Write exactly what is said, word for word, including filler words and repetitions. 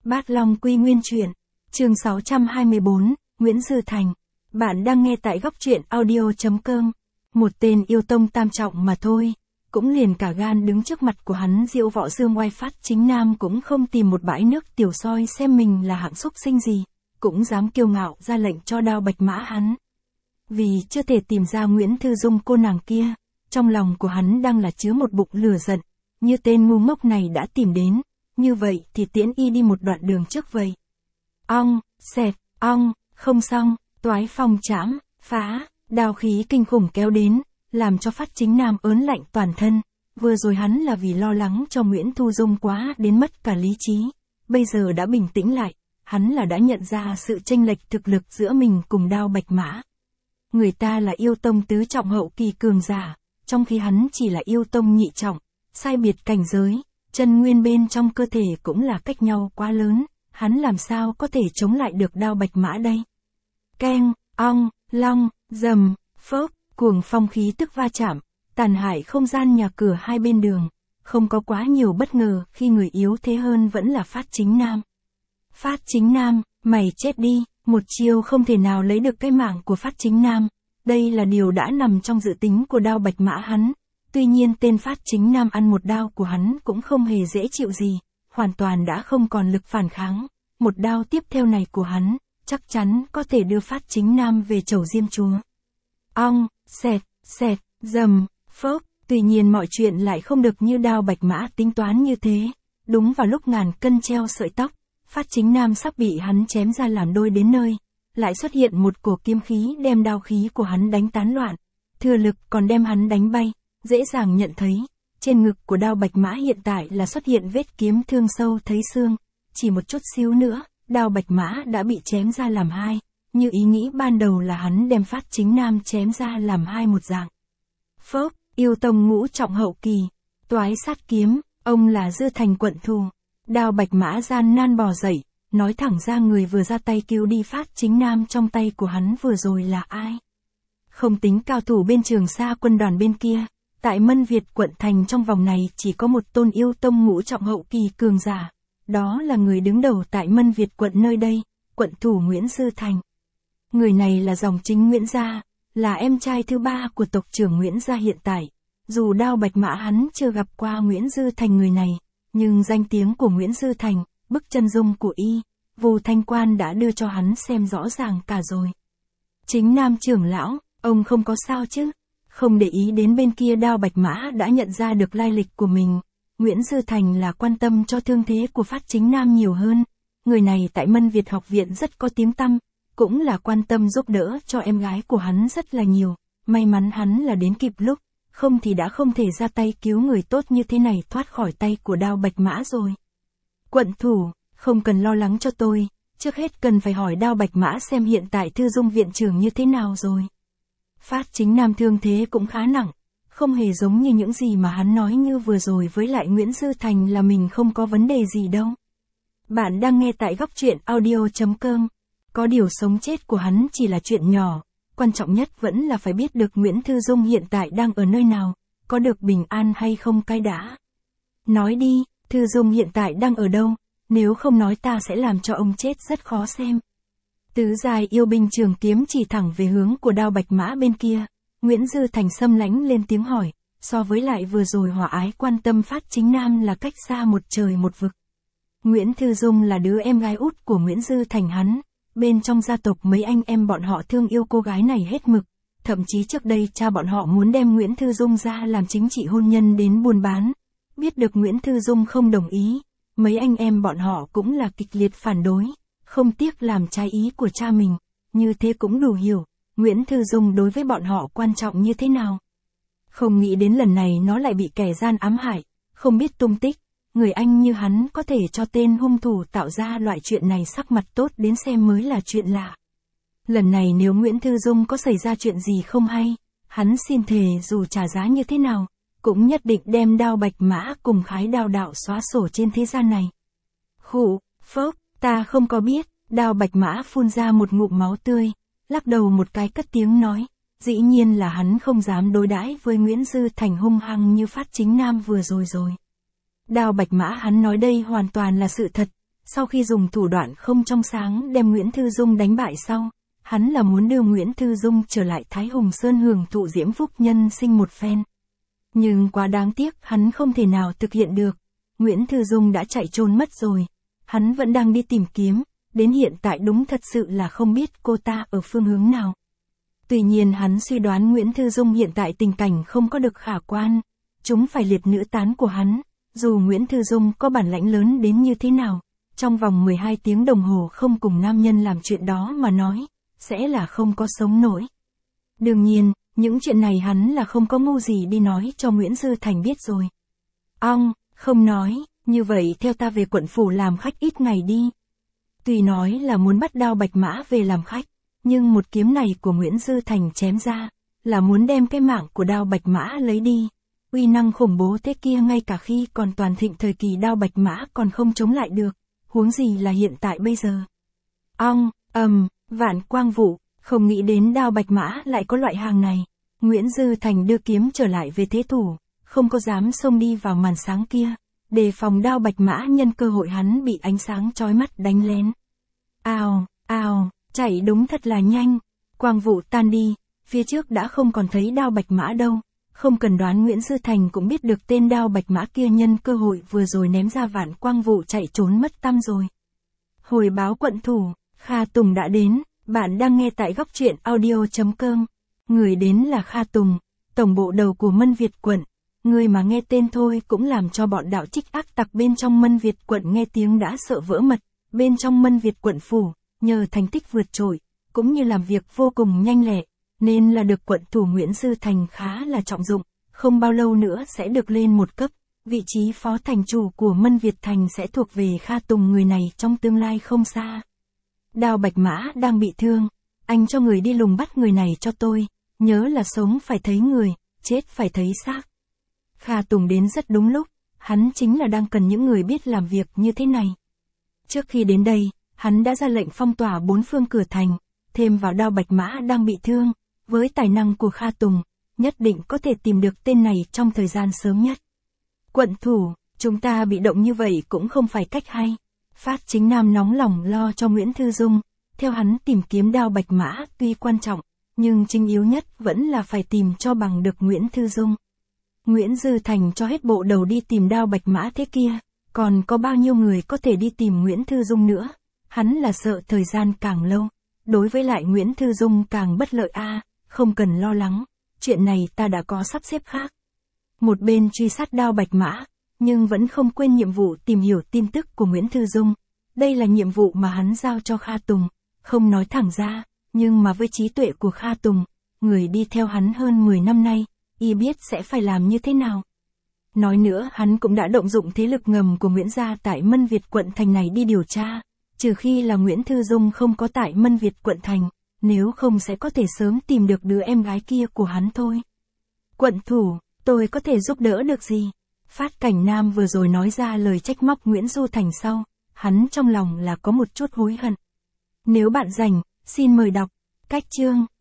Bát Long Quy Nguyên Truyện, chương sáu trăm hai mươi bốn, Nguyễn Dư Thành. Bạn đang nghe tại góc truyện audio chấm com. Một tên yêu tông tam trọng mà thôi, cũng liền cả gan đứng trước mặt của hắn diệu võ dương oai Phát Chính Nam cũng không tìm một bãi nước tiểu soi xem mình là hạng xúc sinh gì, cũng dám kiêu ngạo ra lệnh cho đao bạch mã hắn. Vì chưa thể tìm ra Nguyễn Thư Dung cô nàng kia, trong lòng của hắn đang là chứa một bụng lửa giận, như tên ngu ngốc này đã tìm đến, như vậy thì tiễn y đi một đoạn đường trước vậy. Ong, xẹt, ong, không xong, toái phong chãm, phá, đao khí kinh khủng kéo đến, làm cho Phát Chính Nam ớn lạnh toàn thân. Vừa rồi hắn là vì lo lắng cho Nguyễn Thư Dung quá đến mất cả lý trí, bây giờ đã bình tĩnh lại, hắn là đã nhận ra sự chênh lệch thực lực giữa mình cùng đao bạch mã. Người ta là yêu tông tứ trọng hậu kỳ cường giả, trong khi hắn chỉ là yêu tông nhị trọng, sai biệt cảnh giới, chân nguyên bên trong cơ thể cũng là cách nhau quá lớn, hắn làm sao có thể chống lại được đao bạch mã đây. Keng, ong, long, dầm, phốc, cuồng phong khí tức va chạm, tàn hại không gian nhà cửa hai bên đường, không có quá nhiều bất ngờ khi người yếu thế hơn vẫn là Phát Chính Nam. Phát Chính Nam, mày chết đi, một chiêu không thể nào lấy được cái mạng của Phát Chính Nam, đây là điều đã nằm trong dự tính của đao bạch mã hắn. Tuy nhiên tên Phát Chính Nam ăn một đao của hắn cũng không hề dễ chịu gì, hoàn toàn đã không còn lực phản kháng, một đao tiếp theo này của hắn, chắc chắn có thể đưa Phát Chính Nam về chầu diêm chúa. Ong, xẹt, xẹt, dầm, phốc, tuy nhiên mọi chuyện lại không được như đao bạch mã tính toán như thế, đúng vào lúc ngàn cân treo sợi tóc, Phát Chính Nam sắp bị hắn chém ra làm đôi đến nơi, lại xuất hiện một cổ kiếm khí đem đao khí của hắn đánh tán loạn, thừa lực còn đem hắn đánh bay. Dễ dàng nhận thấy, trên ngực của đao bạch mã hiện tại là xuất hiện vết kiếm thương sâu thấy xương, chỉ một chút xíu nữa, đao bạch mã đã bị chém ra làm hai, như ý nghĩ ban đầu là hắn đem Phát Chính Nam chém ra làm hai một dạng. Phốc, yêu tông ngũ trọng hậu kỳ, toái sát kiếm, ông là Dư Thành quận thù. Đao bạch mã gian nan bò dậy, nói thẳng ra người vừa ra tay cứu đi Phát Chính Nam trong tay của hắn vừa rồi là ai. Không tính cao thủ bên Trường Sa quân đoàn bên kia. Tại Mân Việt quận thành trong vòng này chỉ có một tôn yêu tông ngũ trọng hậu kỳ cường giả, đó là người đứng đầu tại Mân Việt quận nơi đây, quận thủ Nguyễn Dư Thành. Người này là dòng chính Nguyễn gia, là em trai thứ ba của tộc trưởng Nguyễn gia hiện tại, dù đao bạch mã hắn chưa gặp qua Nguyễn Dư Thành người này, nhưng danh tiếng của Nguyễn Dư Thành, bức chân dung của y, Vô Thanh Quan đã đưa cho hắn xem rõ ràng cả rồi. Chính Nam trưởng lão, ông không có sao chứ? Không để ý đến bên kia đao bạch mã đã nhận ra được lai lịch của mình, Nguyễn Dư Thành là quan tâm cho thương thế của Phát Chính Nam nhiều hơn, người này tại Mân Việt học viện rất có tiếng tăm, cũng là quan tâm giúp đỡ cho em gái của hắn rất là nhiều, may mắn hắn là đến kịp lúc, không thì đã không thể ra tay cứu người tốt như thế này thoát khỏi tay của đao bạch mã rồi. Quận thủ, không cần lo lắng cho tôi, trước hết cần phải hỏi đao bạch mã xem hiện tại Thư Dung viện trưởng như thế nào rồi. Phát Chính Nam thương thế cũng khá nặng, không hề giống như những gì mà hắn nói như vừa rồi với lại Nguyễn Dư Thành là mình không có vấn đề gì đâu. Bạn đang nghe tại góc truyện audio chấm com. Có điều sống chết của hắn chỉ là chuyện nhỏ, quan trọng nhất vẫn là phải biết được Nguyễn Thư Dung hiện tại đang ở nơi nào, có được bình an hay không cái đã. Nói đi, Thư Dung hiện tại đang ở đâu, nếu không nói ta sẽ làm cho ông chết rất khó xem. Tứ giai yêu binh trường kiếm chỉ thẳng về hướng của đao bạch mã bên kia, Nguyễn Dư Thành xâm lãnh lên tiếng hỏi, so với lại vừa rồi hòa ái quan tâm Phát Chính Nam là cách xa một trời một vực. Nguyễn Thư Dung là đứa em gái út của Nguyễn Dư Thành hắn, bên trong gia tộc mấy anh em bọn họ thương yêu cô gái này hết mực, thậm chí trước đây cha bọn họ muốn đem Nguyễn Thư Dung ra làm chính trị hôn nhân đến buôn bán, biết được Nguyễn Thư Dung không đồng ý, mấy anh em bọn họ cũng là kịch liệt phản đối. Không tiếc làm trái ý của cha mình, như thế cũng đủ hiểu, Nguyễn Thư Dung đối với bọn họ quan trọng như thế nào. Không nghĩ đến lần này nó lại bị kẻ gian ám hại, không biết tung tích, người anh như hắn có thể cho tên hung thủ tạo ra loại chuyện này sắc mặt tốt đến xem mới là chuyện lạ. Lần này nếu Nguyễn Thư Dung có xảy ra chuyện gì không hay, hắn xin thề dù trả giá như thế nào, cũng nhất định đem đao bạch mã cùng Khái Đao đạo xóa sổ trên thế gian này. Khụ, phốc. Ta không có biết, đao bạch mã phun ra một ngụm máu tươi, lắc đầu một cái cất tiếng nói, dĩ nhiên là hắn không dám đối đãi với Nguyễn Dư Thành hung hăng như Phát Chính Nam vừa rồi rồi. Đao bạch mã hắn nói đây hoàn toàn là sự thật, Sau khi dùng thủ đoạn không trong sáng đem Nguyễn Thư Dung đánh bại sau, hắn là muốn đưa Nguyễn Thư Dung trở lại Thái Hùng Sơn hưởng thụ diễm phúc nhân sinh một phen. Nhưng quá đáng tiếc hắn không thể nào thực hiện được. Nguyễn Thư Dung đã chạy trốn mất rồi. Hắn vẫn đang đi tìm kiếm, đến hiện tại đúng thật sự là không biết cô ta ở phương hướng nào. Tuy nhiên hắn suy đoán Nguyễn Thư Dung hiện tại tình cảnh không có được khả quan. Chúng phải liệt nữ tán của hắn, dù Nguyễn Thư Dung có bản lãnh lớn đến như thế nào, trong vòng mười hai tiếng đồng hồ không cùng nam nhân làm chuyện đó mà nói, sẽ là không có sống nổi. Đương nhiên, những chuyện này hắn là không có ngu gì đi nói cho Nguyễn Dư Thành biết rồi. Ong, không nói, như vậy theo ta về quận phủ làm khách ít ngày đi. Tuy nói là muốn bắt Đao Bạch Mã về làm khách, nhưng một kiếm này của Nguyễn Dư Thành chém ra, là muốn đem cái mạng của Đao Bạch Mã lấy đi. Uy năng khủng bố thế kia ngay cả khi còn toàn thịnh thời kỳ Đao Bạch Mã còn không chống lại được, huống gì là hiện tại bây giờ. Ong, ầm, vạn quang vụ, không nghĩ đến Đao Bạch Mã lại có loại hàng này. Nguyễn Dư Thành đưa kiếm trở lại về thế thủ, không có dám xông đi vào màn sáng kia, đề phòng Đao Bạch Mã nhân cơ hội hắn bị ánh sáng chói mắt đánh lén. Ào, ào, chạy đúng thật là nhanh, quang vụ tan đi, phía trước đã không còn thấy Đao Bạch Mã đâu. Không cần đoán Nguyễn Dư Thành cũng biết được tên Đao Bạch Mã kia nhân cơ hội vừa rồi ném ra vạn quang vụ chạy trốn mất tăm rồi. Hồi báo quận thủ, Kha Tùng đã đến, bạn đang nghe tại góc truyện audio.com. Người đến là Kha Tùng, tổng bộ đầu của Mân Việt quận. Người mà nghe tên thôi cũng làm cho bọn đạo trích ác tặc bên trong Mân Việt quận nghe tiếng đã sợ vỡ mật. Bên trong Mân Việt quận phủ, nhờ thành tích vượt trội, cũng như làm việc vô cùng nhanh lẹ, nên là được quận thủ Nguyễn Dư Thành khá là trọng dụng, không bao lâu nữa sẽ được lên một cấp, vị trí phó thành chủ của Mân Việt Thành sẽ thuộc về Kha Tùng người này trong tương lai không xa. Đao Bạch Mã đang bị thương, anh cho người đi lùng bắt người này cho tôi, nhớ là sống phải thấy người, chết phải thấy xác. Kha Tùng đến rất đúng lúc, hắn chính là đang cần những người biết làm việc như thế này. Trước khi đến đây, hắn đã ra lệnh phong tỏa bốn phương cửa thành, thêm vào Đao Bạch Mã đang bị thương. Với tài năng của Kha Tùng, nhất định có thể tìm được tên này trong thời gian sớm nhất. Quận thủ, chúng ta bị động như vậy cũng không phải cách hay. Phát Chính Nam nóng lòng lo cho Nguyễn Thư Dung, theo hắn tìm kiếm Đao Bạch Mã tuy quan trọng, nhưng chính yếu nhất vẫn là phải tìm cho bằng được Nguyễn Thư Dung. Nguyễn Dư Thành cho hết bộ đầu đi tìm Đao Bạch Mã thế kia, còn có bao nhiêu người có thể đi tìm Nguyễn Thư Dung nữa, hắn là sợ thời gian càng lâu, đối với lại Nguyễn Thư Dung càng bất lợi a. À. Không cần lo lắng, chuyện này ta đã có sắp xếp khác. Một bên truy sát Đao Bạch Mã, nhưng vẫn không quên nhiệm vụ tìm hiểu tin tức của Nguyễn Thư Dung. Đây là nhiệm vụ mà hắn giao cho Kha Tùng, không nói thẳng ra, nhưng mà với trí tuệ của Kha Tùng, người đi theo hắn hơn mười năm nay, y biết sẽ phải làm như thế nào. Nói nữa hắn cũng đã động dụng thế lực ngầm của Nguyễn gia tại Mân Việt quận thành này đi điều tra, trừ khi là Nguyễn Thư Dung không có tại Mân Việt quận thành. Nếu không sẽ có thể sớm tìm được đứa em gái kia của hắn thôi. Quận thủ, tôi có thể giúp đỡ được gì? Phát Cảnh Nam vừa rồi nói ra lời trách móc Nguyễn Du Thành sau, hắn trong lòng là có một chút hối hận. Nếu bạn rảnh, xin mời đọc. Cách chương.